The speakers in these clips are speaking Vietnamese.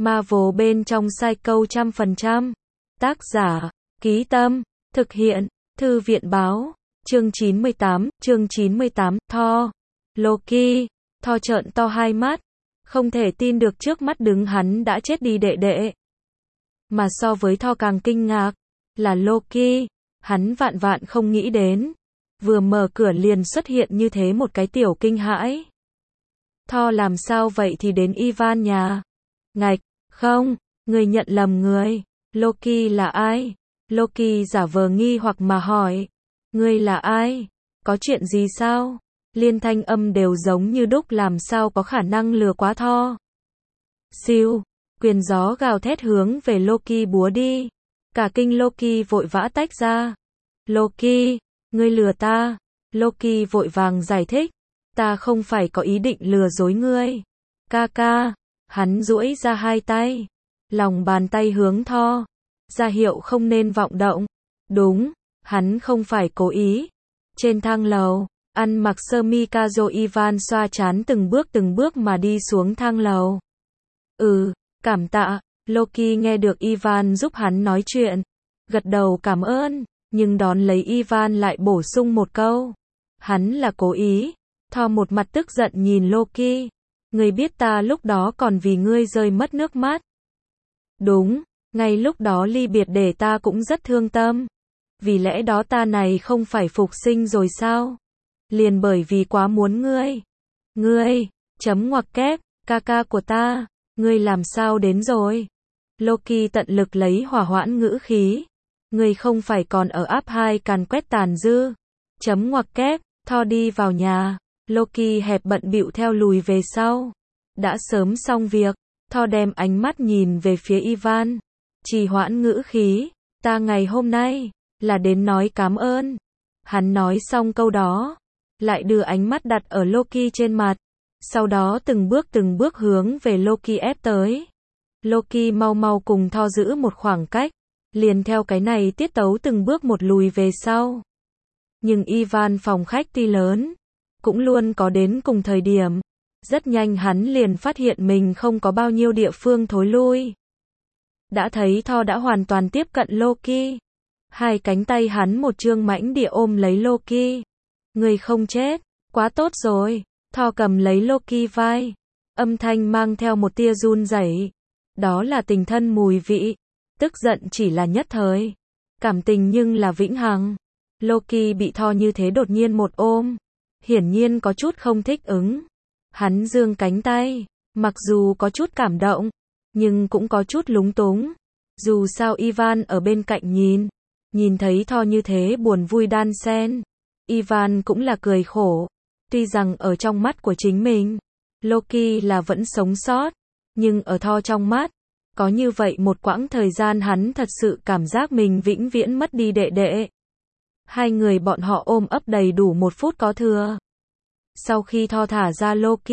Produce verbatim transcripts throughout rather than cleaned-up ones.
Marvel bên trong Psycho trăm phần trăm. Tác giả, Ký Tâm, thực hiện, Thư viện Báo. Chương chín mươi tám, chương chín mươi tám, Thor. Loki. Thor trợn to hai mắt, không thể tin được trước mắt đứng hắn đã chết đi đệ đệ. Mà so với Thor càng kinh ngạc, là Loki, hắn vạn vạn không nghĩ đến. Vừa mở cửa liền xuất hiện như thế một cái tiểu kinh hãi. Thor làm sao vậy thì đến Ivan nhà? Ngạch, không, người nhận lầm người. Loki là ai? Loki giả vờ nghi hoặc mà hỏi. Ngươi là ai? Có chuyện gì sao? Liên thanh âm đều giống như đúc, làm sao có khả năng lừa quá Thor. Siêu, quyền gió gào thét hướng về Loki búa đi. Cả kinh Loki vội vã tách ra. Loki, ngươi lừa ta. Loki vội vàng giải thích. Ta không phải có ý định lừa dối ngươi. Ca ca, hắn duỗi ra hai tay. Lòng bàn tay hướng Thor. Ra hiệu không nên vọng động. Đúng, hắn không phải cố ý. Trên thang lầu, ăn mặc sơ mi casual Ivan xoa trán từng bước từng bước mà đi xuống thang lầu. Ừ, cảm tạ. Loki nghe được Ivan giúp hắn nói chuyện. Gật đầu cảm ơn, nhưng đón lấy Ivan lại bổ sung một câu. Hắn là cố ý. Thor một mặt tức giận nhìn Loki. Ngươi biết ta lúc đó còn vì ngươi rơi mất nước mắt. Đúng, ngay lúc đó ly biệt để ta cũng rất thương tâm. Vì lẽ đó ta này không phải phục sinh rồi sao? Liền bởi vì quá muốn ngươi. Ngươi, chấm ngoặc kép, ca ca của ta, ngươi làm sao đến rồi? Loki tận lực lấy hỏa hoãn ngữ khí. Ngươi không phải còn ở áp hai càn quét tàn dư. Chấm ngoặc kép, Thor đi vào nhà. Loki hẹp bận bịu theo lùi về sau. Đã sớm xong việc, Thor đem ánh mắt nhìn về phía Ivan. Trì hoãn ngữ khí, ta ngày hôm nay là đến nói cảm ơn. Hắn nói xong câu đó, lại đưa ánh mắt đặt ở Loki trên mặt. Sau đó từng bước từng bước hướng về Loki ép tới. Loki mau mau cùng Thor giữ một khoảng cách, liền theo cái này tiết tấu từng bước một lùi về sau. Nhưng Ivan phòng khách tuy lớn, cũng luôn có đến cùng thời điểm. Rất nhanh hắn liền phát hiện mình không có bao nhiêu địa phương thối lui. Đã thấy Thor đã hoàn toàn tiếp cận Loki. Hai cánh tay hắn một trương mãnh địa ôm lấy Loki. Người không chết, quá tốt rồi. Thor cầm lấy Loki vai. Âm thanh mang theo một tia run rẩy. Đó là tình thân mùi vị. Tức giận chỉ là nhất thời. Cảm tình nhưng là vĩnh hằng. Loki bị Thor như thế đột nhiên một ôm. Hiển nhiên có chút không thích ứng. Hắn giương cánh tay. Mặc dù có chút cảm động, nhưng cũng có chút lúng túng. Dù sao Ivan ở bên cạnh nhìn. Nhìn thấy Thor như thế buồn vui đan xen. Ivan cũng là cười khổ. Tuy rằng ở trong mắt của chính mình, Loki là vẫn sống sót. Nhưng ở Thor trong mắt, có như vậy một quãng thời gian hắn thật sự cảm giác mình vĩnh viễn mất đi đệ đệ. Hai người bọn họ ôm ấp đầy đủ một phút có thừa. Sau khi Thor thả ra Loki,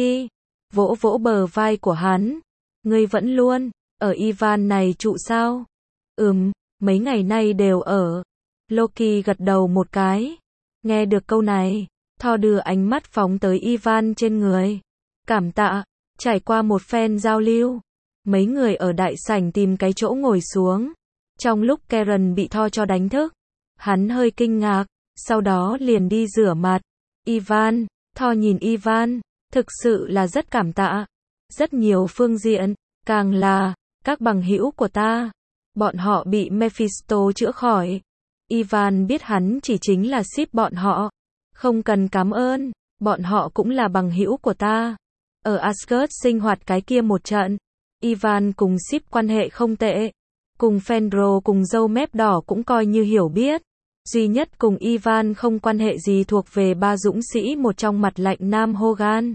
vỗ vỗ bờ vai của hắn. Ngươi vẫn luôn ở Ivan này trụ sao? Ừm, mấy ngày nay đều ở. Loki gật đầu một cái. Nghe được câu này, Thor đưa ánh mắt phóng tới Ivan trên người. Cảm tạ. Trải qua một phen giao lưu, mấy người ở đại sảnh tìm cái chỗ ngồi xuống. Trong lúc Karen bị Thor cho đánh thức, hắn hơi kinh ngạc, sau đó liền đi rửa mặt. Ivan, Thor nhìn Ivan, thực sự là rất cảm tạ. Rất nhiều phương diện, càng là các bằng hữu của ta, bọn họ bị Mephisto chữa khỏi. Ivan biết hắn chỉ chính là ship bọn họ. Không cần cảm ơn, bọn họ cũng là bằng hữu của ta. Ở Asgard sinh hoạt cái kia một trận, Ivan cùng ship quan hệ không tệ. Cùng Fenrir cùng dâu mép đỏ cũng coi như hiểu biết. Duy nhất cùng Ivan không quan hệ gì thuộc về ba dũng sĩ một trong mặt lạnh Nam Hogan.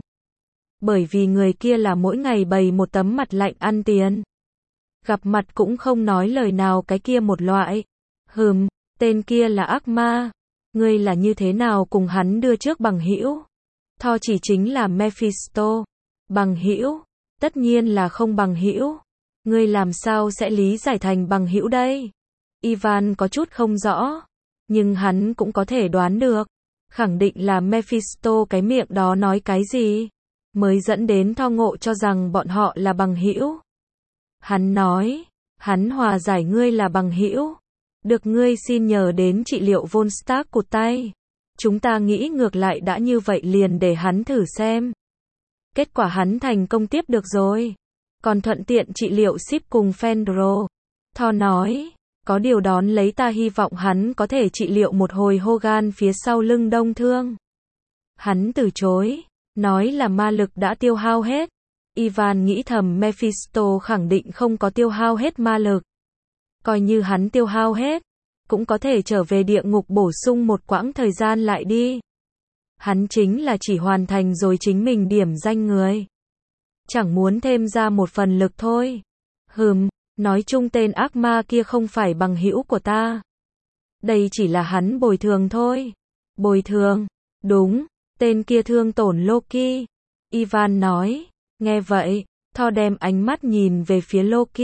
Bởi vì người kia là mỗi ngày bày một tấm mặt lạnh ăn tiền. Gặp mặt cũng không nói lời nào cái kia một loại. Hừm, tên kia là ác ma. Ngươi là như thế nào cùng hắn đưa trước bằng hữu? Thor chỉ chính là Mephisto. Bằng hữu? Tất nhiên là không bằng hữu. Ngươi làm sao sẽ lý giải thành bằng hữu đây? Ivan có chút không rõ, nhưng hắn cũng có thể đoán được. Khẳng định là Mephisto cái miệng đó nói cái gì, mới dẫn đến Thor ngộ cho rằng bọn họ là bằng hữu. Hắn nói, hắn hòa giải ngươi là bằng hữu. Được ngươi xin nhờ đến trị liệu Volstagg cụt tay. Chúng ta nghĩ ngược lại đã như vậy liền để hắn thử xem. Kết quả hắn thành công tiếp được rồi. Còn thuận tiện trị liệu ship cùng Fendro. Thor nói, có điều đón lấy ta hy vọng hắn có thể trị liệu một hồi Hogan phía sau lưng đông thương. Hắn từ chối, nói là ma lực đã tiêu hao hết. Ivan nghĩ thầm Mephisto khẳng định không có tiêu hao hết ma lực. Coi như hắn tiêu hao hết, cũng có thể trở về địa ngục bổ sung một quãng thời gian lại đi. Hắn chính là chỉ hoàn thành rồi chính mình điểm danh người. Chẳng muốn thêm ra một phần lực thôi. Hừm, nói chung tên ác ma kia không phải bằng hữu của ta. Đây chỉ là hắn bồi thường thôi. Bồi thường? Đúng, tên kia thương tổn Loki. Ivan nói, nghe vậy, Thor đem ánh mắt nhìn về phía Loki.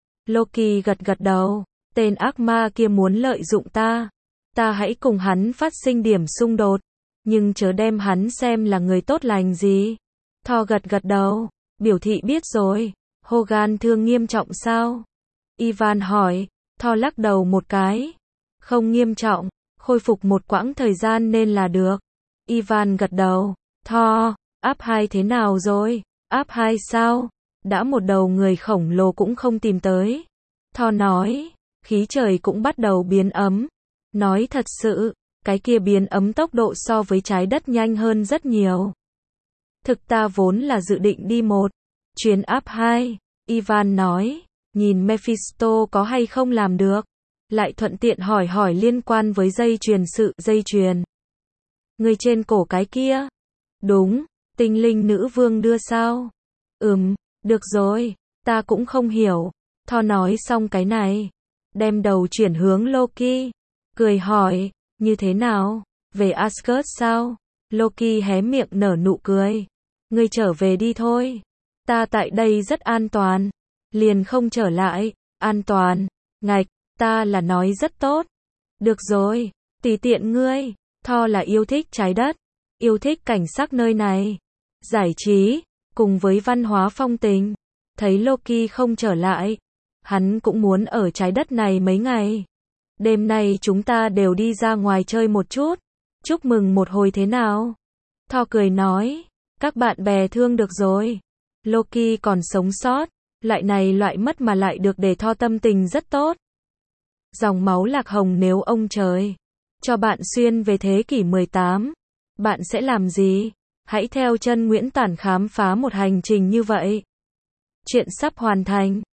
Loki gật gật đầu, tên ác ma kia muốn lợi dụng ta. Ta hãy cùng hắn phát sinh điểm xung đột, nhưng chớ đem hắn xem là người tốt lành gì. Thor gật gật đầu, biểu thị biết rồi. Hogan thương nghiêm trọng sao? Ivan hỏi. Thor lắc đầu một cái. Không nghiêm trọng, khôi phục một quãng thời gian nên là được. Ivan gật đầu. Thor, áp hai thế nào rồi? Áp hai sao? Đã một đầu người khổng lồ cũng không tìm tới. Thor nói, khí trời cũng bắt đầu biến ấm. Nói thật sự, cái kia biến ấm tốc độ so với trái đất nhanh hơn rất nhiều. Thực ta vốn là dự định đi một chuyến áp hai. Ivan nói, nhìn Mephisto có hay không làm được. Lại thuận tiện hỏi hỏi liên quan với dây chuyền sự dây chuyền. Người trên cổ cái kia. Đúng, tinh linh nữ vương đưa sao? Ừm, được rồi, ta cũng không hiểu. Thor nói xong cái này, đem đầu chuyển hướng Loki, cười hỏi, như thế nào? Về Asgard sao? Loki hé miệng nở nụ cười. Ngươi trở về đi thôi. Ta tại đây rất an toàn. Liền không trở lại. An toàn. Ngạch, ta là nói rất tốt. Được rồi, tùy tiện ngươi. Thor là yêu thích trái đất, yêu thích cảnh sắc nơi này, giải trí, cùng với văn hóa phong tình. Thấy Loki không trở lại, hắn cũng muốn ở trái đất này mấy ngày. Đêm nay chúng ta đều đi ra ngoài chơi một chút. Chúc mừng một hồi thế nào? Thor cười nói, các bạn bè thương được rồi. Loki còn sống sót, loại này loại mất mà lại được để Thor tâm tình rất tốt. Dòng máu lạc hồng nếu ông trời cho bạn xuyên về thế kỷ mười tám, bạn sẽ làm gì? Hãy theo chân Nguyễn Tản khám phá một hành trình như vậy. Chuyện sắp hoàn thành.